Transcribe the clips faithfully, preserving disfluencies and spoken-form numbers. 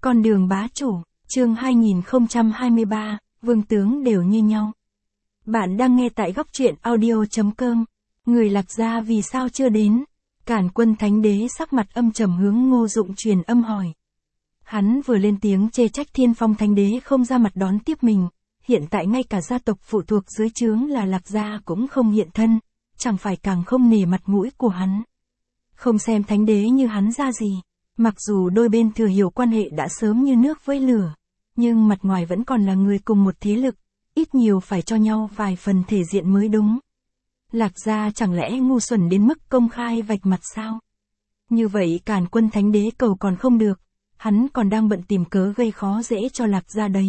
Con đường bá chủ, chương hai nghìn không trăm hai mươi ba, vương tướng đều như nhau. Bạn đang nghe tại góc truyện audio chấm com. Người Lạc Gia vì sao chưa đến? Càn Quân Thánh Đế sắc mặt âm trầm hướng Ngô Dụng truyền âm hỏi. Hắn vừa lên tiếng chê trách Thiên Phong Thánh Đế không ra mặt đón tiếp mình, hiện tại ngay cả gia tộc phụ thuộc dưới trướng là Lạc Gia cũng không hiện thân, chẳng phải càng không nể mặt mũi của hắn. Không xem Thánh Đế như hắn ra gì. Mặc dù đôi bên thừa hiểu quan hệ đã sớm như nước với lửa, nhưng mặt ngoài vẫn còn là người cùng một thế lực, ít nhiều phải cho nhau vài phần thể diện mới đúng. Lạc Gia chẳng lẽ ngu xuẩn đến mức công khai vạch mặt sao? Như vậy Càn Quân Thánh Đế cầu còn không được, hắn còn đang bận tìm cớ gây khó dễ cho Lạc Gia đấy.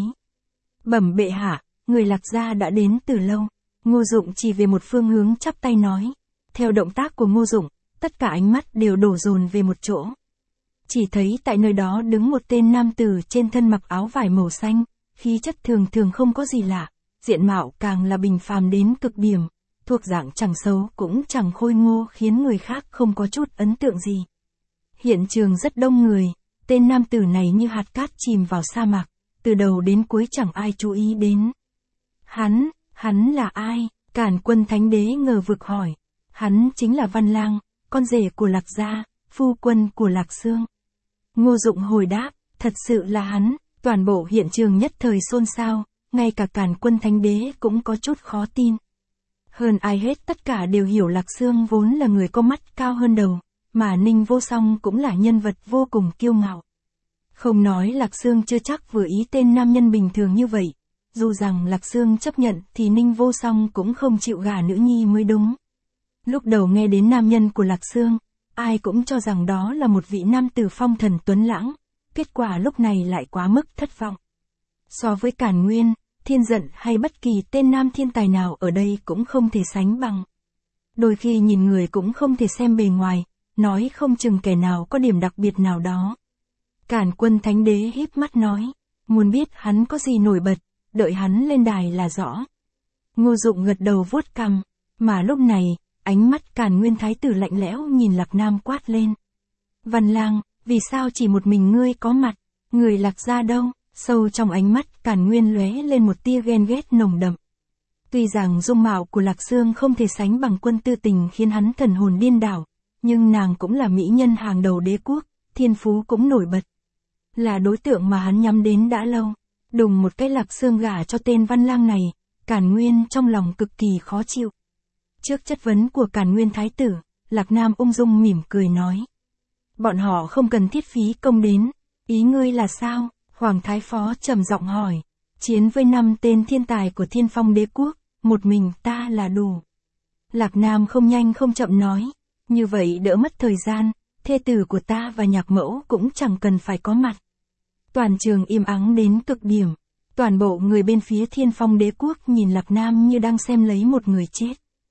Bẩm bệ hạ, người Lạc Gia đã đến từ lâu. Ngô Dụng chỉ về một phương hướng chắp tay nói. Theo động tác của Ngô Dụng, tất cả ánh mắt đều đổ dồn về một chỗ. Chỉ thấy tại nơi đó đứng một tên nam tử trên thân mặc áo vải màu xanh, khí chất thường thường không có gì lạ, diện mạo càng là bình phàm đến cực điểm, thuộc dạng chẳng xấu cũng chẳng khôi ngô khiến người khác không có chút ấn tượng gì. Hiện trường rất đông người, tên nam tử này như hạt cát chìm vào sa mạc, từ đầu đến cuối chẳng ai chú ý đến. Hắn, hắn là ai? Càn Quân Thánh Đế ngờ vực hỏi. Hắn chính là Văn Lang, con rể của Lạc Gia, phu quân của Lạc Xương. Ngô Dụng hồi đáp, thật sự là hắn. Toàn bộ hiện trường nhất thời xôn xao, ngay cả Càn Quân Thánh Đế cũng có chút khó tin. Hơn ai hết tất cả đều hiểu Lạc Xương vốn là người có mắt cao hơn đầu, mà Ninh Vô Song cũng là nhân vật vô cùng kiêu ngạo. Không nói Lạc Xương chưa chắc vừa ý tên nam nhân bình thường như vậy, dù rằng Lạc Xương chấp nhận thì Ninh Vô Song cũng không chịu gả nữ nhi mới đúng. Lúc đầu nghe đến nam nhân của Lạc Xương, ai cũng cho rằng đó là một vị nam tử phong thần tuấn lãng, kết quả lúc này lại quá mức thất vọng. So với Càn Nguyên, Thiên Dận hay bất kỳ tên nam thiên tài nào ở đây cũng không thể sánh bằng. Đôi khi nhìn người cũng không thể xem bề ngoài, nói không chừng kẻ nào có điểm đặc biệt nào đó. Càn Quân Thánh Đế híp mắt nói, muốn biết hắn có gì nổi bật, đợi hắn lên đài là rõ. Ngô Dụng gật đầu vuốt cằm, mà lúc này, ánh mắt Càn Nguyên Thái tử lạnh lẽo nhìn Lạc Nam quát lên. Văn Lang, vì sao chỉ một mình ngươi có mặt, người Lạc Gia đâu? Sâu trong ánh mắt Càn Nguyên lóe lên một tia ghen ghét nồng đậm. Tuy rằng dung mạo của Lạc Xương không thể sánh bằng Quân Tư Tình khiến hắn thần hồn điên đảo, nhưng nàng cũng là mỹ nhân hàng đầu đế quốc, thiên phú cũng nổi bật. Là đối tượng mà hắn nhắm đến đã lâu. Đùng một cái Lạc Xương gả cho tên Văn Lang này, Càn Nguyên trong lòng cực kỳ khó chịu. Trước chất vấn của Càn Nguyên Thái tử, Lạc Nam ung dung mỉm cười nói. Bọn họ không cần thiết phí công đến, ý ngươi là sao? Hoàng Thái Phó trầm giọng hỏi. Chiến với năm tên thiên tài của Thiên Phong Đế Quốc, một mình ta là đủ. Lạc Nam không nhanh không chậm nói. Như vậy đỡ mất thời gian, thê tử của ta và nhạc mẫu cũng chẳng cần phải có mặt. Toàn trường im ắng đến cực điểm. Toàn bộ người bên phía Thiên Phong Đế Quốc nhìn Lạc Nam như đang xem lấy một người chết.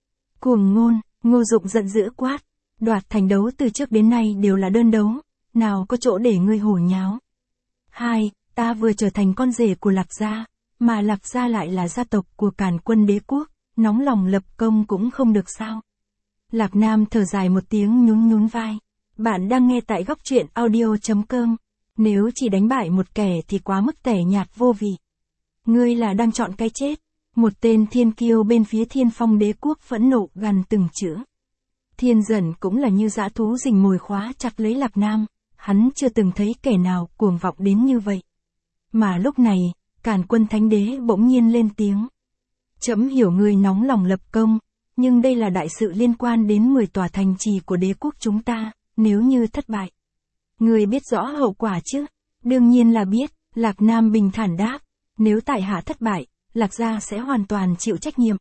Cuồng ngôn, Ngô Dụng giận dữ quát. Đoạt thành đấu từ trước đến nay đều là đơn đấu, nào có chỗ để ngươi hổ nháo. Hai, ta vừa trở thành con rể của Lạc Gia, mà Lạc Gia lại là gia tộc của Càn Quân Đế Quốc, nóng lòng lập công cũng không được sao. Lạc Nam thở dài một tiếng nhún nhún vai. Bạn đang nghe tại góc truyện audio chấm com. Nếu chỉ đánh bại một kẻ thì quá mức tẻ nhạt vô vị. Ngươi là đang chọn cái chết. Một tên thiên kiêu bên phía Thiên Phong Đế Quốc phẫn nộ gằn từng chữ. Thiên Dận cũng là như dã thú rình mồi khóa chặt lấy Lạc Nam, hắn chưa từng thấy kẻ nào cuồng vọng đến như vậy. Mà lúc này, Càn Quân Thánh Đế bỗng nhiên lên tiếng. Trẫm hiểu ngươi nóng lòng lập công, nhưng đây là đại sự liên quan đến mười tòa thành trì của đế quốc chúng ta, nếu như thất bại. Ngươi biết rõ hậu quả chứ? Đương nhiên là biết, Lạc Nam bình thản đáp, nếu tại hạ thất bại, Lạc Gia sẽ hoàn toàn chịu trách nhiệm.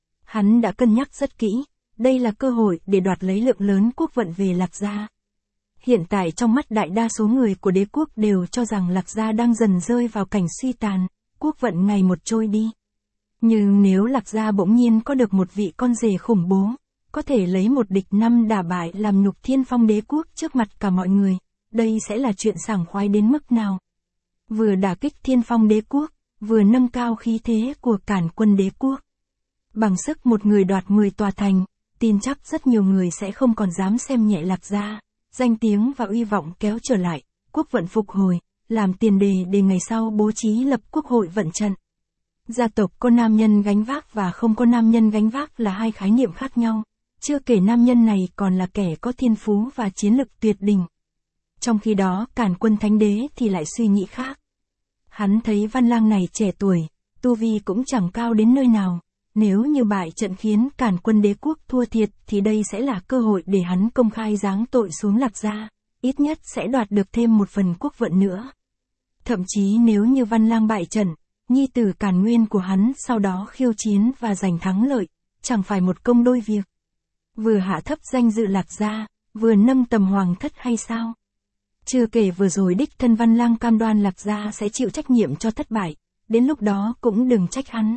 Hắn đã cân nhắc rất kỹ, đây là cơ hội để đoạt lấy lượng lớn quốc vận về Lạc Gia. Hiện tại trong mắt đại đa số người của đế quốc đều cho rằng Lạc Gia đang dần rơi vào cảnh suy tàn, quốc vận ngày một trôi đi. Nhưng nếu Lạc Gia bỗng nhiên có được một vị con rể khủng bố, có thể lấy một địch năm đả bại làm nhục Thiên Phong Đế Quốc trước mặt cả mọi người, đây sẽ là chuyện sảng khoái đến mức nào? Vừa đả kích Thiên Phong Đế Quốc, vừa nâng cao khí thế của Càn Quân Đế Quốc. Bằng sức một người đoạt mười tòa thành, tin chắc rất nhiều người sẽ không còn dám xem nhẹ Lạc Gia, danh tiếng và uy vọng kéo trở lại, quốc vận phục hồi, làm tiền đề để ngày sau bố trí lập quốc hội vận trận. Gia tộc có nam nhân gánh vác và không có nam nhân gánh vác là hai khái niệm khác nhau, chưa kể nam nhân này còn là kẻ có thiên phú và chiến lực tuyệt đỉnh. Trong khi đó Càn Quân Thánh Đế thì lại suy nghĩ khác. Hắn thấy Văn Lang này trẻ tuổi, tu vi cũng chẳng cao đến nơi nào, nếu như bại trận khiến Càn Quân Đế quốc thua thiệt thì đây sẽ là cơ hội để hắn công khai giáng tội xuống Lạc Gia, ít nhất sẽ đoạt được thêm một phần quốc vận nữa. Thậm chí nếu như Văn Lang bại trận, nhi tử Càn Nguyên của hắn sau đó khiêu chiến và giành thắng lợi, chẳng phải một công đôi việc. Vừa hạ thấp danh dự Lạc Gia, vừa nâng tầm hoàng thất hay sao? Chưa kể vừa rồi đích thân Văn Lang cam đoan Lạc Gia sẽ chịu trách nhiệm cho thất bại, đến lúc đó cũng đừng trách hắn.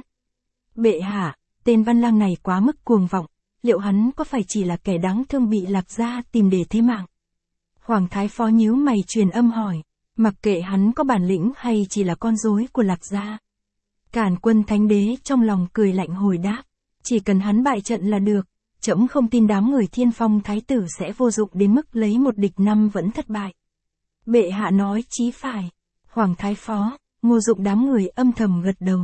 Bệ hạ, tên Văn Lang này quá mức cuồng vọng, liệu hắn có phải chỉ là kẻ đáng thương bị Lạc Gia tìm để thế mạng? Hoàng Thái Phó nhíu mày truyền âm hỏi, mặc kệ hắn có bản lĩnh hay chỉ là con rối của Lạc Gia. Càn Quân Thánh Đế trong lòng cười lạnh hồi đáp, chỉ cần hắn bại trận là được, trẫm không tin đám người Thiên Phong Thái tử sẽ vô dụng đến mức lấy một địch năm vẫn thất bại. Bệ hạ nói chí phải. Hoàng Thái Phó, Ngô Dụng đám người âm thầm gật đầu.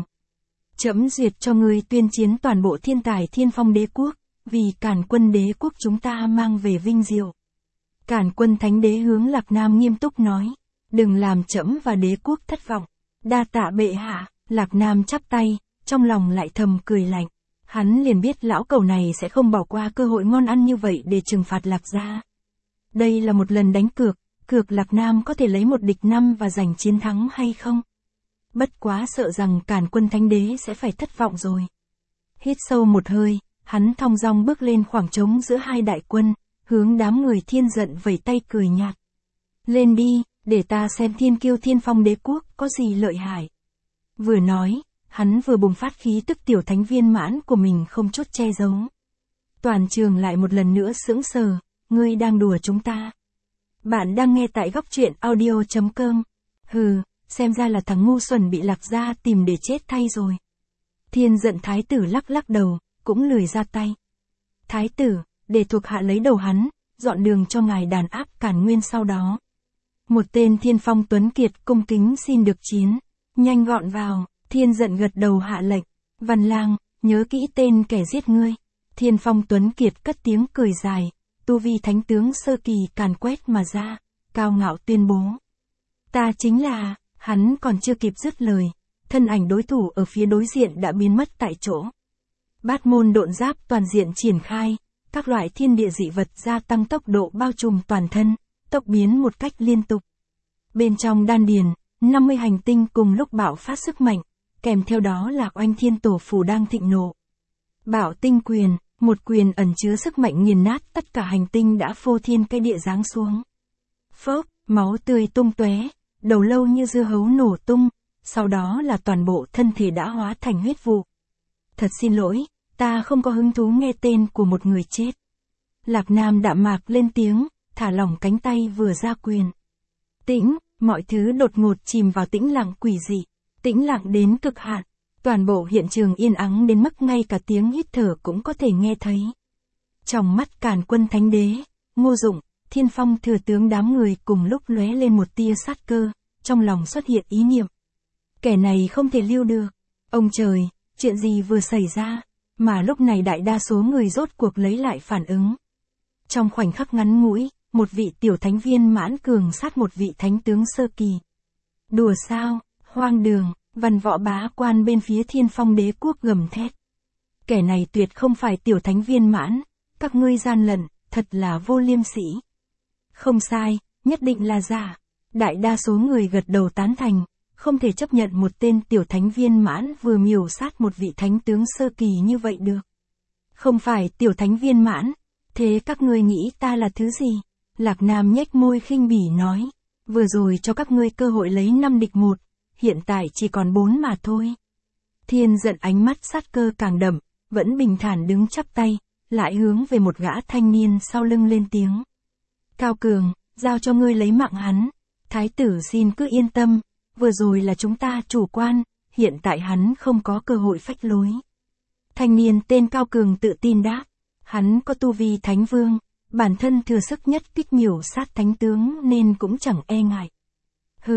Trẫm duyệt cho ngươi tuyên chiến toàn bộ thiên tài Thiên Phong Đế quốc, vì Càn Quân Đế quốc chúng ta mang về vinh diệu. Càn Quân Thánh Đế hướng Lạc Nam nghiêm túc nói, đừng làm trẫm và đế quốc thất vọng. Đa tạ bệ hạ. Lạc Nam chắp tay, trong lòng lại thầm cười lạnh. Hắn liền biết lão cẩu này sẽ không bỏ qua cơ hội ngon ăn như vậy để trừng phạt Lạc Gia. Đây là một lần đánh cược, cược Lạc Nam có thể lấy một địch năm và giành chiến thắng hay không. Bất quá sợ rằng Càn Quân Thánh Đế sẽ phải thất vọng rồi. Hít sâu một hơi, hắn thong dong bước lên khoảng trống giữa hai đại quân, hướng đám người Thiên giận vẩy tay cười nhạt. Lên đi, để ta xem thiên kiêu Thiên Phong Đế quốc có gì lợi hại. Vừa nói, hắn vừa bùng phát khí tức tiểu thánh viên mãn của mình không chút che giấu. Toàn trường lại một lần nữa sững sờ, ngươi đang đùa chúng ta. Bạn đang nghe tại góc truyện audio chấm com. Hừ, xem ra là thằng ngu xuẩn bị Lạc Gia tìm để chết thay rồi. Thiên giận thái tử lắc lắc đầu, cũng lười ra tay. Thái tử, để thuộc hạ lấy đầu hắn, dọn đường cho ngài đàn áp Càn Nguyên sau đó. Một tên Thiên Phong tuấn kiệt cung kính xin được chiến. Nhanh gọn vào, Thiên giận gật đầu hạ lệnh. Văn Lang, nhớ kỹ tên kẻ giết ngươi. Thiên Phong tuấn kiệt cất tiếng cười dài, tu vi thánh tướng sơ kỳ càn quét mà ra, cao ngạo tuyên bố. Ta chính là, hắn còn chưa kịp dứt lời, thân ảnh đối thủ ở phía đối diện đã biến mất tại chỗ. Bát môn độn giáp toàn diện triển khai, các loại thiên địa dị vật gia tăng tốc độ bao trùm toàn thân, tốc biến một cách liên tục. Bên trong đan điền, năm mươi hành tinh cùng lúc bạo phát sức mạnh, kèm theo đó là oanh thiên tổ phù đang thịnh nộ. Bảo tinh quyền, một quyền ẩn chứa sức mạnh nghiền nát tất cả hành tinh đã phô thiên cái địa giáng xuống. Phốc, máu tươi tung tóe, đầu lâu như dưa hấu nổ tung, sau đó là toàn bộ thân thể đã hóa thành huyết vụ. Thật xin lỗi, ta không có hứng thú nghe tên của một người chết. Lạc Nam đạm mạc lên tiếng, thả lỏng cánh tay vừa ra quyền. Tĩnh, mọi thứ đột ngột chìm vào tĩnh lặng quỷ dị, tĩnh lặng đến cực hạn. Toàn bộ hiện trường yên ắng đến mức ngay cả tiếng hít thở cũng có thể nghe thấy. Trong mắt Càn Quân Thánh Đế, Ngô Dụng, Thiên Phong thừa tướng đám người cùng lúc lóe lên một tia sát cơ, trong lòng xuất hiện ý niệm. Kẻ này không thể lưu được. Ông trời, chuyện gì vừa xảy ra, mà lúc này đại đa số người rốt cuộc lấy lại phản ứng. Trong khoảnh khắc ngắn ngủi, một vị tiểu thánh viên mãn cường sát một vị thánh tướng sơ kỳ. Đùa sao, hoang đường. Văn võ bá quan bên phía Thiên Phong Đế quốc gầm thét. Kẻ này tuyệt không phải tiểu thánh viên mãn, các ngươi gian lận, thật là vô liêm sỉ. Không sai, nhất định là giả. Đại đa số người gật đầu tán thành, không thể chấp nhận một tên tiểu thánh viên mãn vừa miểu sát một vị thánh tướng sơ kỳ như vậy được. Không phải tiểu thánh viên mãn, thế các ngươi nghĩ ta là thứ gì? Lạc Nam nhếch môi khinh bỉ nói, vừa rồi cho các ngươi cơ hội lấy năm địch một. Hiện tại chỉ còn bốn mà thôi. Thiên giận ánh mắt sát cơ càng đậm, vẫn bình thản đứng chắp tay, lại hướng về một gã thanh niên sau lưng lên tiếng. Cao Cường, giao cho ngươi lấy mạng hắn. Thái tử xin cứ yên tâm, vừa rồi là chúng ta chủ quan, hiện tại hắn không có cơ hội phách lối. Thanh niên tên Cao Cường tự tin đáp, hắn có tu vi thánh vương, bản thân thừa sức nhất kích miểu sát thánh tướng nên cũng chẳng e ngại. Hừ.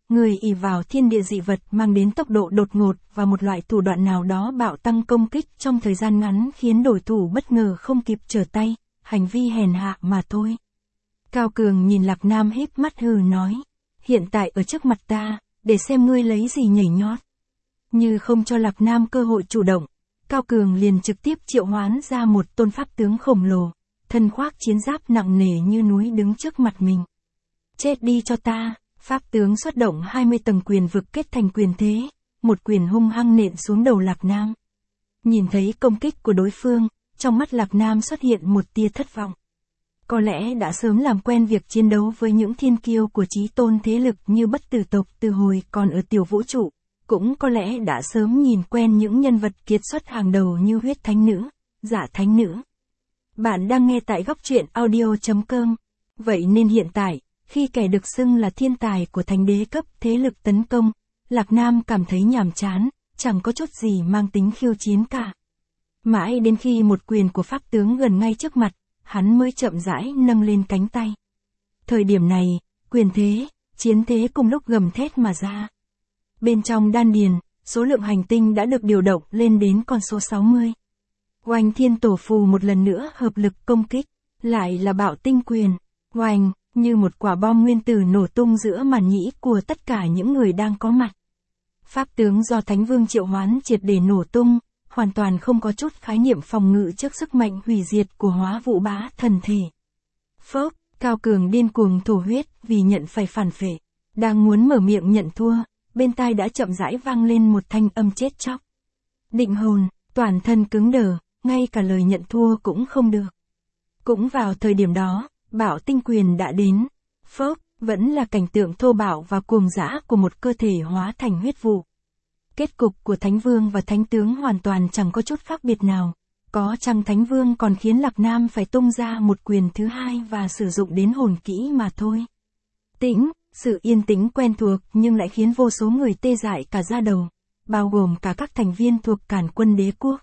Người ỷ vào thiên địa dị vật mang đến tốc độ đột ngột và một loại thủ đoạn nào đó bạo tăng công kích trong thời gian ngắn khiến đối thủ bất ngờ không kịp trở tay, hành vi hèn hạ mà thôi. Cao Cường nhìn Lạc Nam híp mắt hừ nói, hiện tại ở trước mặt ta, để xem ngươi lấy gì nhảy nhót. Như không cho Lạc Nam cơ hội chủ động, Cao Cường liền trực tiếp triệu hoán ra một tôn pháp tướng khổng lồ, thân khoác chiến giáp nặng nề như núi đứng trước mặt mình. Chết đi cho ta, pháp tướng xuất động hai mươi tầng quyền vực kết thành quyền thế, một quyền hung hăng nện xuống đầu Lạc Nam. Nhìn thấy công kích của đối phương, trong mắt Lạc Nam xuất hiện một tia thất vọng. Có lẽ đã sớm làm quen việc chiến đấu với những thiên kiêu của chí tôn thế lực như Bất Tử tộc từ hồi còn ở tiểu vũ trụ, cũng có lẽ đã sớm nhìn quen những nhân vật kiệt xuất hàng đầu như Huyết Thánh Nữ, Dạ Thánh Nữ. Bạn đang nghe tại góc truyện audio chấm com. Vậy nên hiện tại, khi kẻ được xưng là thiên tài của thánh đế cấp thế lực tấn công, Lạc Nam cảm thấy nhàm chán, chẳng có chút gì mang tính khiêu chiến cả. Mãi đến khi một quyền của pháp tướng gần ngay trước mặt, hắn mới chậm rãi nâng lên cánh tay. Thời điểm này, quyền thế, chiến thế cùng lúc gầm thét mà ra. Bên trong đan điền, số lượng hành tinh đã được điều động lên đến con số sáu mươi. Oanh Thiên Tổ Phù một lần nữa hợp lực công kích, lại là bạo tinh quyền, oanh, như một quả bom nguyên tử nổ tung giữa màn nhĩ của tất cả những người đang có mặt. Pháp tướng do Thánh Vương triệu hoán triệt để nổ tung, hoàn toàn không có chút khái niệm phòng ngự trước sức mạnh hủy diệt của Hóa Vũ Bá Thần Thể. Phốc, Cao Cường điên cuồng thổ huyết vì nhận phải phản phệ, đang muốn mở miệng nhận thua, bên tai đã chậm rãi vang lên một thanh âm chết chóc. Định hồn, toàn thân cứng đờ, ngay cả lời nhận thua cũng không được. Cũng vào thời điểm đó, bạo tinh quyền đã đến. Phốc, vẫn là cảnh tượng thô bạo và cuồng dã của một cơ thể hóa thành huyết vụ. Kết cục của Thánh Vương và Thánh Tướng hoàn toàn chẳng có chút khác biệt nào. Có chăng Thánh Vương còn khiến Lạc Nam phải tung ra một quyền thứ hai và sử dụng đến hồn kỹ mà thôi. Tĩnh, sự yên tĩnh quen thuộc nhưng lại khiến vô số người tê dại cả da đầu, bao gồm cả các thành viên thuộc Càn Quân Đế Quốc.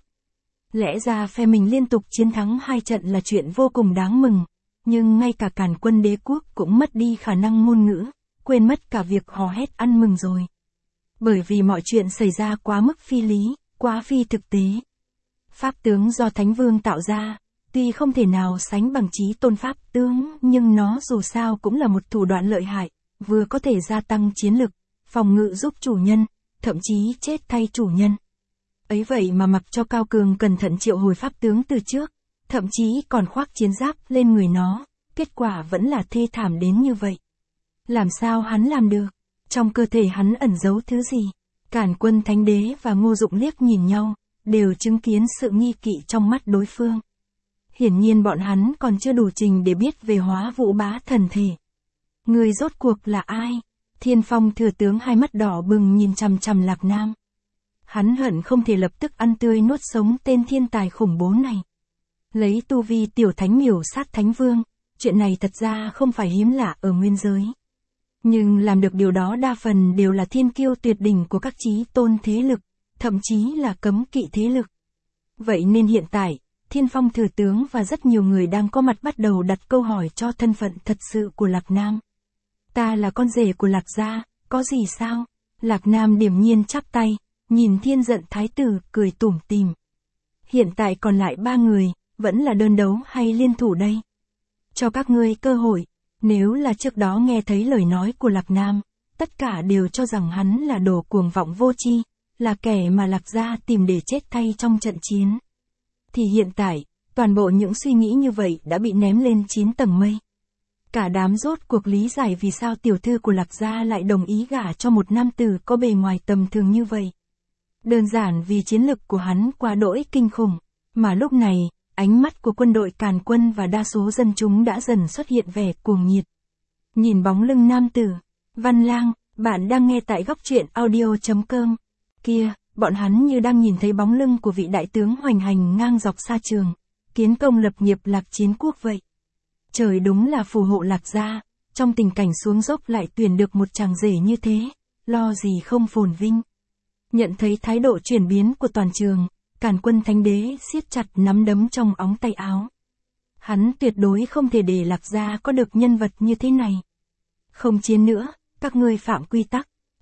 Lẽ ra phe mình liên tục chiến thắng hai trận là chuyện vô cùng đáng mừng, nhưng ngay cả Càn Quân Đế Quốc cũng mất đi khả năng ngôn ngữ, quên mất cả việc hò hét ăn mừng rồi. Bởi vì mọi chuyện xảy ra quá mức phi lý, quá phi thực tế. Pháp tướng do Thánh Vương tạo ra, tuy không thể nào sánh bằng chí tôn pháp tướng, nhưng nó dù sao cũng là một thủ đoạn lợi hại, vừa có thể gia tăng chiến lực, phòng ngự giúp chủ nhân, thậm chí chết thay chủ nhân. Ấy vậy mà mặc cho Cao Cường cẩn thận triệu hồi pháp tướng từ trước, thậm chí còn khoác chiến giáp lên người nó, kết quả vẫn là thê thảm đến như vậy. Làm sao hắn làm được? Trong cơ thể hắn ẩn giấu thứ gì? Càn Quân Thánh Đế và Ngô Dụng liếc nhìn nhau, đều chứng kiến sự nghi kỵ trong mắt đối phương. Hiển nhiên bọn hắn còn chưa đủ trình để biết về Hóa Vũ Bá Thần Thể. Người rốt cuộc là ai? Thiên Phong thừa tướng hai mắt đỏ bừng nhìn chằm chằm Lạc Nam. Hắn hận không thể lập tức ăn tươi nuốt sống tên thiên tài khủng bố này. Lấy tu vi tiểu thánh miểu sát Thánh Vương, chuyện này thật ra không phải hiếm lạ ở nguyên giới. Nhưng làm được điều đó đa phần đều là thiên kiêu tuyệt đỉnh của các chí tôn thế lực, thậm chí là cấm kỵ thế lực. Vậy nên hiện tại, Thiên Phong thừa tướng và rất nhiều người đang có mặt bắt đầu đặt câu hỏi cho thân phận thật sự của Lạc Nam. Ta là con rể của Lạc gia, có gì sao? Lạc Nam điềm nhiên chắp tay, nhìn Thiên Giận Thái tử cười tủm tỉm. Hiện tại còn lại ba người, vẫn là đơn đấu hay liên thủ đây? Cho các ngươi cơ hội. Nếu là trước đó nghe thấy lời nói của Lạc Nam, tất cả đều cho rằng hắn là đồ cuồng vọng vô tri, là kẻ mà Lạc gia tìm để chết thay trong trận chiến. Thì hiện tại, toàn bộ những suy nghĩ như vậy đã bị ném lên chín tầng mây. Cả đám rốt cuộc lý giải vì sao tiểu thư của Lạc gia lại đồng ý gả cho một nam tử có bề ngoài tầm thường như vậy. Đơn giản vì chiến lực của hắn quá đỗi kinh khủng, mà lúc này, ánh mắt của quân đội Càn Quân và đa số dân chúng đã dần xuất hiện vẻ cuồng nhiệt. Nhìn bóng lưng nam tử, Văn Lang, bạn đang nghe tại góc truyện audio chấm com. Kia, bọn hắn như đang nhìn thấy bóng lưng của vị đại tướng hoành hành ngang dọc xa trường, kiến công lập nghiệp Lạc Chiến Quốc vậy. Trời đúng là phù hộ Lạc gia, trong tình cảnh xuống dốc lại tuyển được một chàng rể như thế, lo gì không phồn vinh. Nhận thấy thái độ chuyển biến của toàn trường, Càn Quân Thánh Đế siết chặt nắm đấm trong óng tay áo. Hắn tuyệt đối không thể để Lạc gia có được nhân vật như thế này. Không chiến nữa, các ngươi phạm quy tắc,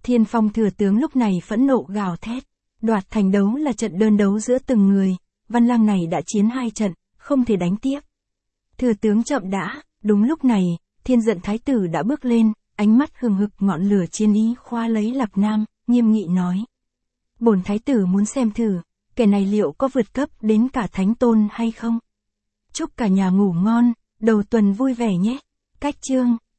Thiên Phong thừa tướng lúc này phẫn nộ gào thét. Đoạt thành đấu là trận đơn đấu giữa từng người, Văn Lang này đã chiến hai trận, không thể đánh tiếp. Thừa tướng chậm đã, đúng lúc này, Thiên Giận thái tử đã bước lên, ánh mắt hừng hực ngọn lửa chiến ý khoa lấy Lạc Nam, nghiêm nghị nói. Bổn thái tử muốn xem thử, kẻ này liệu có vượt cấp đến cả thánh tôn hay không? Chúc cả nhà ngủ ngon, đầu tuần vui vẻ nhé. Cách chương